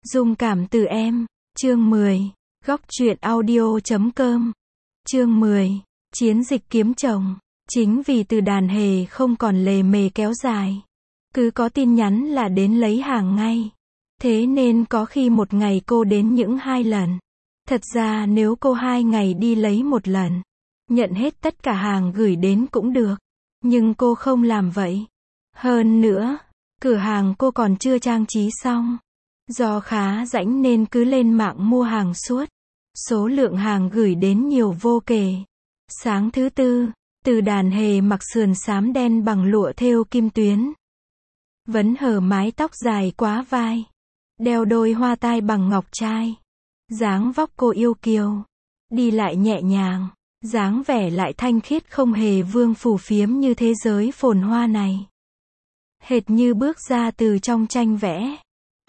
Dung cảm từ em. Chương 10. Góc truyện audio.com. Chương 10. Chiến dịch kiếm chồng. Chính vì Từ Đàn Hề không còn lề mề kéo dài, cứ có tin nhắn là đến lấy hàng ngay. Thế nên có khi một ngày cô đến những 2 lần. Thật ra nếu cô 2 ngày đi lấy 1 lần, nhận hết tất cả hàng gửi đến cũng được. Nhưng cô không làm vậy. Hơn nữa, cửa hàng cô còn chưa trang trí xong. Do khá rảnh nên cứ lên mạng mua hàng suốt. Số lượng hàng gửi đến nhiều vô kể. Sáng thứ Tư, Từ Đàn Hề mặc sườn xám đen bằng lụa thêu kim tuyến. Vấn hở mái tóc dài quá vai. Đeo đôi hoa tai bằng ngọc trai. Dáng vóc cô yêu kiều. Đi lại nhẹ nhàng. Dáng vẻ lại thanh khiết không hề vương phù phiếm như thế giới phồn hoa này. Hệt như bước ra từ trong tranh vẽ.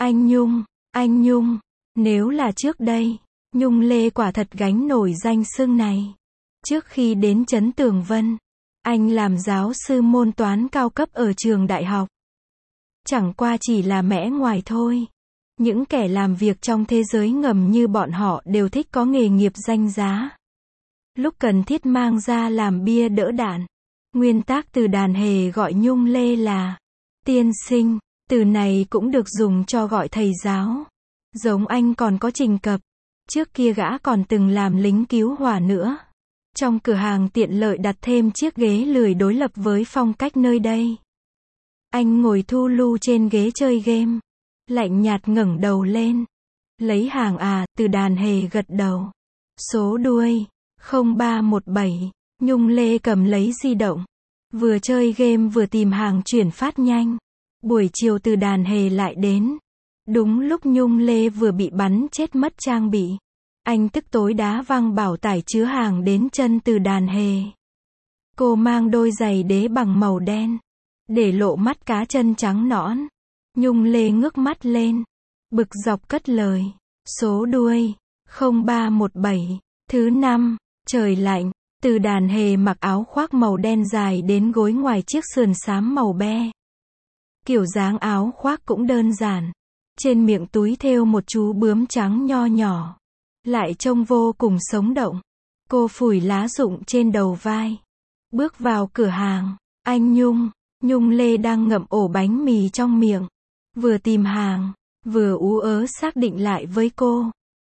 Anh Nhung, nếu là trước đây, Nhung Lê quả thật gánh nổi danh xưng này. Trước khi đến Trấn Tường Vân, anh làm giáo sư môn toán cao cấp ở trường đại học. Chẳng qua chỉ là mẽ ngoài thôi. Những kẻ làm việc trong thế giới ngầm như bọn họ đều thích có nghề nghiệp danh giá. Lúc cần thiết mang ra làm bia đỡ đạn. Nguyên tác Từ Đàn Hề gọi Nhung Lê là tiên sinh. Từ này cũng được dùng cho gọi thầy giáo. Giống anh còn có Trình Cập. Trước kia gã còn từng làm lính cứu hỏa nữa. Trong cửa hàng tiện lợi đặt thêm chiếc ghế lười đối lập với phong cách nơi đây. Anh ngồi thu lu trên ghế chơi game. Lạnh nhạt ngẩng đầu lên. Lấy hàng à? Từ Đàn Hề gật đầu. Số đuôi 0317. Nhung Lê cầm lấy di động. Vừa chơi game vừa tìm hàng chuyển phát nhanh. Buổi chiều Từ Đàn Hề lại đến. Đúng lúc Nhung Lê vừa bị bắn chết mất trang bị. Anh tức tối đá văng bảo tải chứa hàng đến chân Từ Đàn Hề. Cô mang đôi giày đế bằng màu đen, để lộ mắt cá chân trắng nõn. Nhung Lê ngước mắt lên, bực dọc cất lời. Số đuôi 0317. Thứ Năm. Trời lạnh. Từ Đàn Hề mặc áo khoác màu đen dài đến gối ngoài chiếc sườn xám màu be. Kiểu dáng áo khoác cũng đơn giản. Trên miệng túi thêu một chú bướm trắng nho nhỏ. Lại trông vô cùng sống động. Cô phủi lá rụng trên đầu vai. Bước vào cửa hàng. Anh Nhung Lê đang ngậm ổ bánh mì trong miệng. Vừa tìm hàng, vừa ú ớ xác định lại với cô.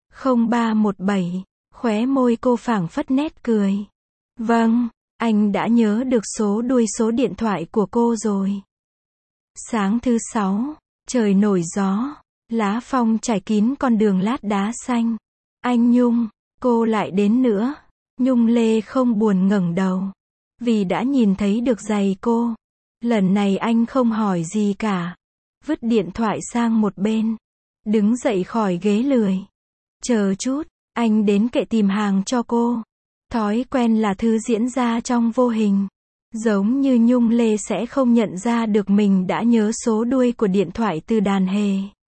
0317. Khóe môi cô phảng phất nét cười. Vâng, anh đã nhớ được số đuôi số điện thoại của cô rồi. Sáng thứ Sáu, trời nổi gió, lá phong trải kín con đường lát đá xanh. Anh Nhung, cô lại đến nữa. Nhung Lê không buồn ngẩng đầu, vì đã nhìn thấy được giày cô. Lần này anh không hỏi gì cả, vứt điện thoại sang một bên, đứng dậy khỏi ghế lười. Chờ chút, anh đến kệ tìm hàng cho cô. Thói quen là thứ diễn ra trong vô hình. Giống như Nhung Lê sẽ không nhận ra được mình đã nhớ số đuôi của điện thoại Từ Đàn Hề.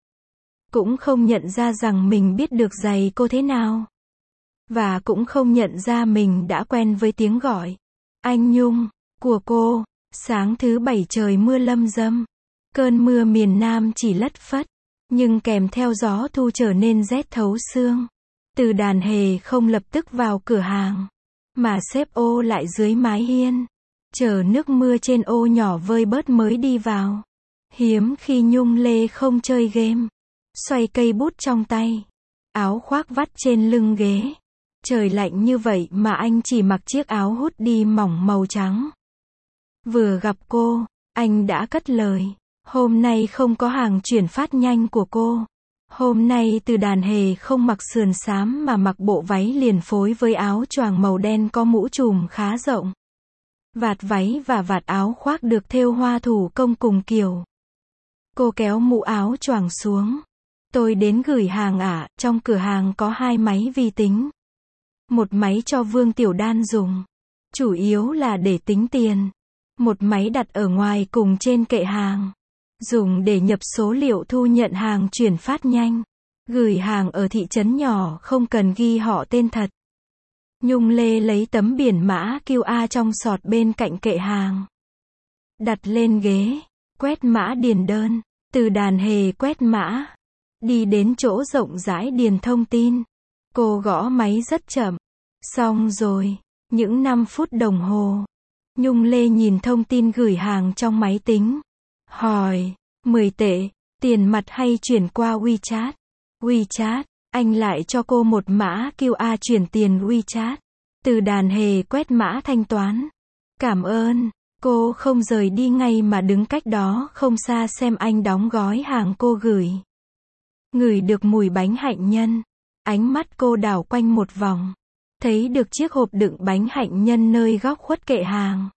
Cũng không nhận ra rằng mình biết được giày cô thế nào. Và cũng không nhận ra mình đã quen với tiếng gọi anh Nhung của cô. Sáng thứ Bảy trời mưa lâm râm. Cơn mưa miền Nam chỉ lất phất, nhưng kèm theo gió thu trở nên rét thấu xương. Từ Đàn Hề không lập tức vào cửa hàng, mà xếp ô lại dưới mái hiên. Chờ nước mưa trên ô nhỏ vơi bớt mới đi vào. Hiếm khi Nhung Lê không chơi game. Xoay cây bút trong tay. Áo khoác vắt trên lưng ghế. Trời lạnh như vậy mà anh chỉ mặc chiếc áo hoodie mỏng màu trắng. Vừa gặp cô, anh đã cất lời. Hôm nay không có hàng chuyển phát nhanh của cô. Hôm nay Từ Đàn Hề không mặc sườn xám mà mặc bộ váy liền phối với áo choàng màu đen có mũ trùm khá rộng. Vạt váy và vạt áo khoác được thêu hoa thủ công cùng kiểu. Cô kéo mũ áo choàng xuống. Tôi đến gửi hàng ạ. Trong cửa hàng có 2 máy vi tính. Một máy cho Vương Tiểu Đan dùng, chủ yếu là để tính tiền. Một máy đặt ở ngoài cùng trên kệ hàng, dùng để nhập số liệu thu nhận hàng chuyển phát nhanh. Gửi hàng ở thị trấn nhỏ không cần ghi họ tên thật. Nhung Lê lấy tấm biển mã QR trong sọt bên cạnh kệ hàng, đặt lên ghế, quét mã điền đơn. Từ Đàn Hề quét mã. Đi đến chỗ rộng rãi điền thông tin. Cô gõ máy rất chậm. Xong rồi. Những 5 phút đồng hồ. Nhung Lê nhìn thông tin gửi hàng trong máy tính. Hỏi. 10 tệ. Tiền mặt hay chuyển qua WeChat? WeChat. Anh lại cho cô một mã QR chuyển tiền WeChat. Từ Đàn Hề quét mã thanh toán. Cảm ơn. Cô không rời đi ngay mà đứng cách đó không xa xem anh đóng gói hàng cô gửi. Ngửi được mùi bánh hạnh nhân. Ánh mắt cô đảo quanh một vòng. Thấy được chiếc hộp đựng bánh hạnh nhân nơi góc khuất kệ hàng.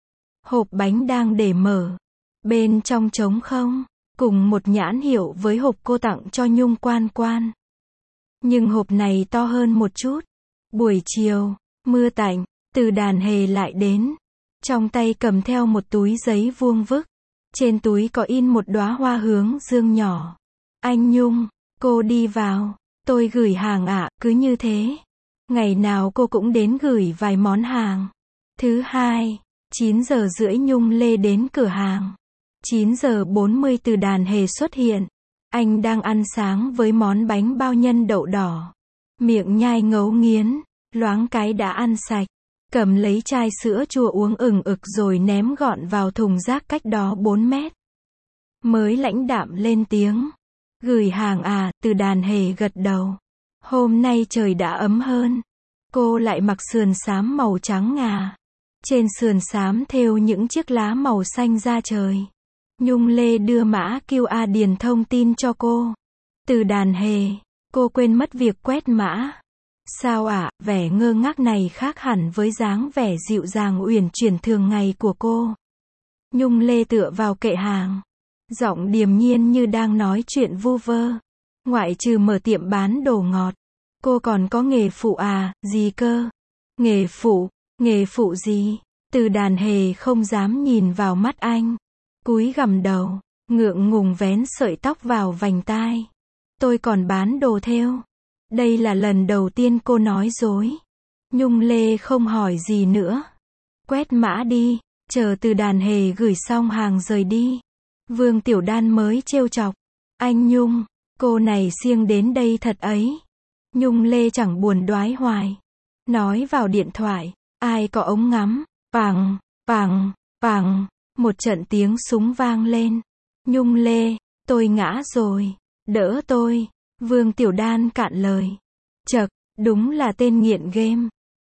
Hộp bánh đang để mở. Bên trong trống không. Cùng một nhãn hiệu với hộp cô tặng cho Nhung Quan Quan. Nhưng hộp này to hơn một chút. Buổi chiều, mưa tạnh, Từ Đàn Hề lại đến. Trong tay cầm theo một túi giấy vuông vức. Trên túi có in một đóa hoa hướng dương nhỏ. Anh Nhung, cô đi vào. Tôi gửi hàng ạ, cứ như thế. Ngày nào cô cũng đến gửi vài món hàng. Thứ hai, 9 giờ rưỡi Nhung Lê đến cửa hàng. 9 giờ 40 Từ Đàn Hề xuất hiện. Anh đang ăn sáng với món bánh bao nhân đậu đỏ. Miệng nhai ngấu nghiến, loáng cái đã ăn sạch. Cầm lấy chai sữa chua uống ừng ực rồi ném gọn vào thùng rác cách đó 4 mét. Mới lãnh đạm lên tiếng. Gửi hàng à, Từ Đàn Hề gật đầu. Hôm nay trời đã ấm hơn. Cô lại mặc sườn xám màu trắng ngà. Trên sườn xám thêu những chiếc lá màu xanh da trời. Nhung Lê đưa mã QR điền thông tin cho cô. Từ Đàn Hề, cô quên mất việc quét mã. Sao ạ, vẻ ngơ ngác này khác hẳn với dáng vẻ dịu dàng uyển chuyển thường ngày của cô. Nhung Lê tựa vào kệ hàng. Giọng điềm nhiên như đang nói chuyện vu vơ. Ngoại trừ mở tiệm bán đồ ngọt. Cô còn có nghề phụ à, gì cơ? Nghề phụ gì? Từ Đàn Hề không dám nhìn vào mắt anh. Cúi gằm đầu, ngượng ngùng vén sợi tóc vào vành tai. Tôi còn bán đồ thêu. Đây là lần đầu tiên cô nói dối. Nhung Lê không hỏi gì nữa. Quét mã đi, chờ Từ Đàn Hề gửi xong hàng rời đi. Vương Tiểu Đan mới trêu chọc. Anh Nhung, cô này siêng đến đây thật ấy. Nhung Lê chẳng buồn đoái hoài. Nói vào điện thoại, ai có ống ngắm, vàng. Một trận tiếng súng vang lên. Nhung Lê, tôi ngã rồi, đỡ tôi. Vương Tiểu Đan cạn lời. Chậc, đúng là tên nghiện game.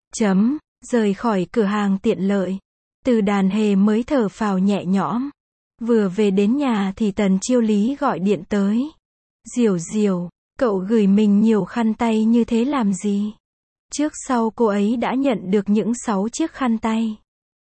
Rời khỏi cửa hàng tiện lợi. Từ Đàn Hề mới thở phào nhẹ nhõm. Vừa về đến nhà thì Tần Chiêu Lý gọi điện tới. Diều, cậu gửi mình nhiều khăn tay như thế làm gì? Trước sau cô ấy đã nhận được những 6 chiếc khăn tay.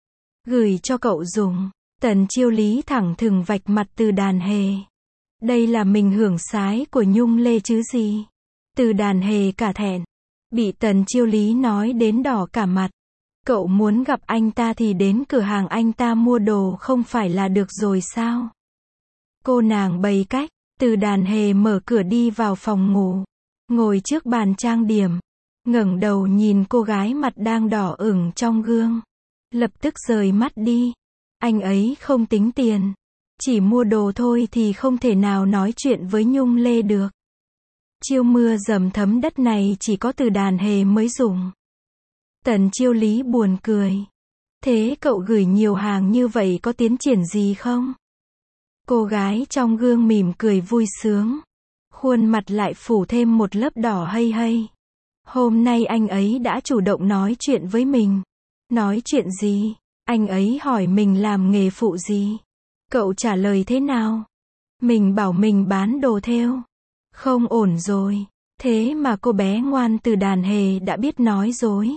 Gửi cho cậu dùng. Tần Chiêu Lý thẳng thừng vạch mặt Từ Đàn Hề. Đây là mình hưởng sái của Nhung Lê chứ gì? Từ Đàn Hề cả thẹn. Bị Tần Chiêu Lý nói đến đỏ cả mặt. Cậu muốn gặp anh ta thì đến cửa hàng anh ta mua đồ không phải là được rồi sao? Cô nàng bày cách. Từ Đàn Hề mở cửa đi vào phòng ngủ. Ngồi trước bàn trang điểm. Ngẩng đầu nhìn cô gái mặt đang đỏ ửng trong gương. Lập tức rời mắt đi. Anh ấy không tính tiền. Chỉ mua đồ thôi thì không thể nào nói chuyện với Nhung Lê được. Chiêu mưa dầm thấm đất này chỉ có Từ Đàn Hề mới dùng. Tần Chiêu Lý buồn cười. Thế cậu gửi nhiều hàng như vậy có tiến triển gì không? Cô gái trong gương mỉm cười vui sướng. Khuôn mặt lại phủ thêm một lớp đỏ hây hây. Hôm nay anh ấy đã chủ động nói chuyện với mình. Nói chuyện gì? Anh ấy hỏi mình làm nghề phụ gì? Cậu trả lời thế nào? Mình bảo mình bán đồ thêu. Không ổn rồi. Thế mà cô bé ngoan Từ Đàn Hề đã biết nói dối.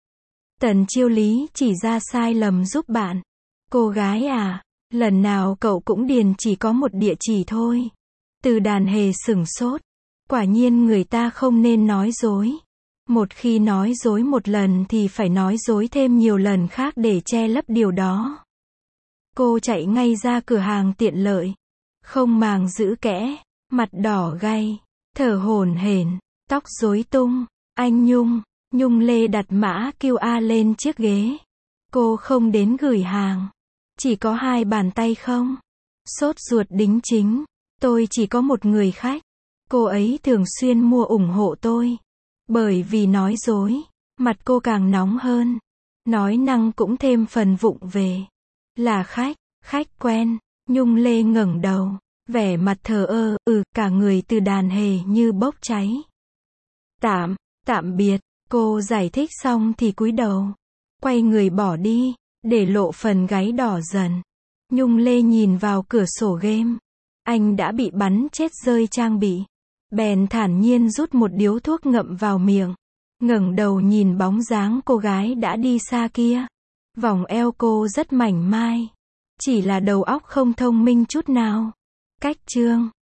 Tần Chiêu Lý chỉ ra sai lầm giúp bạn. Cô gái à, lần nào cậu cũng điền chỉ có một địa chỉ thôi. Từ Đàn Hề sửng sốt. Quả nhiên người ta không nên nói dối. Một khi nói dối một lần thì phải nói dối thêm nhiều lần khác để che lấp điều đó. Cô chạy ngay ra cửa hàng tiện lợi. Không màng giữ kẽ, mặt đỏ gay, thở hổn hển, tóc rối tung. Anh Nhung Lê đặt mã QR lên chiếc ghế. Cô không đến gửi hàng. Chỉ có 2 bàn tay không? Sốt ruột đính chính. Tôi chỉ có một người khách. Cô ấy thường xuyên mua ủng hộ tôi. Bởi vì nói dối, mặt cô càng nóng hơn. Nói năng cũng thêm phần vụng về. Là khách quen. Nhung Lê ngẩng đầu, vẻ mặt thờ ơ, cả người từ đàn hề như bốc cháy. Tạm biệt, cô giải thích xong thì cúi đầu. Quay người bỏ đi, để lộ phần gáy đỏ dần. Nhung Lê nhìn vào cửa sổ game. Anh đã bị bắn chết rơi trang bị. Bèn thản nhiên rút một điếu thuốc ngậm vào miệng. Ngẩng đầu nhìn bóng dáng cô gái đã đi xa kia. Vòng eo cô rất mảnh mai. Chỉ là đầu óc không thông minh chút nào. Cách chương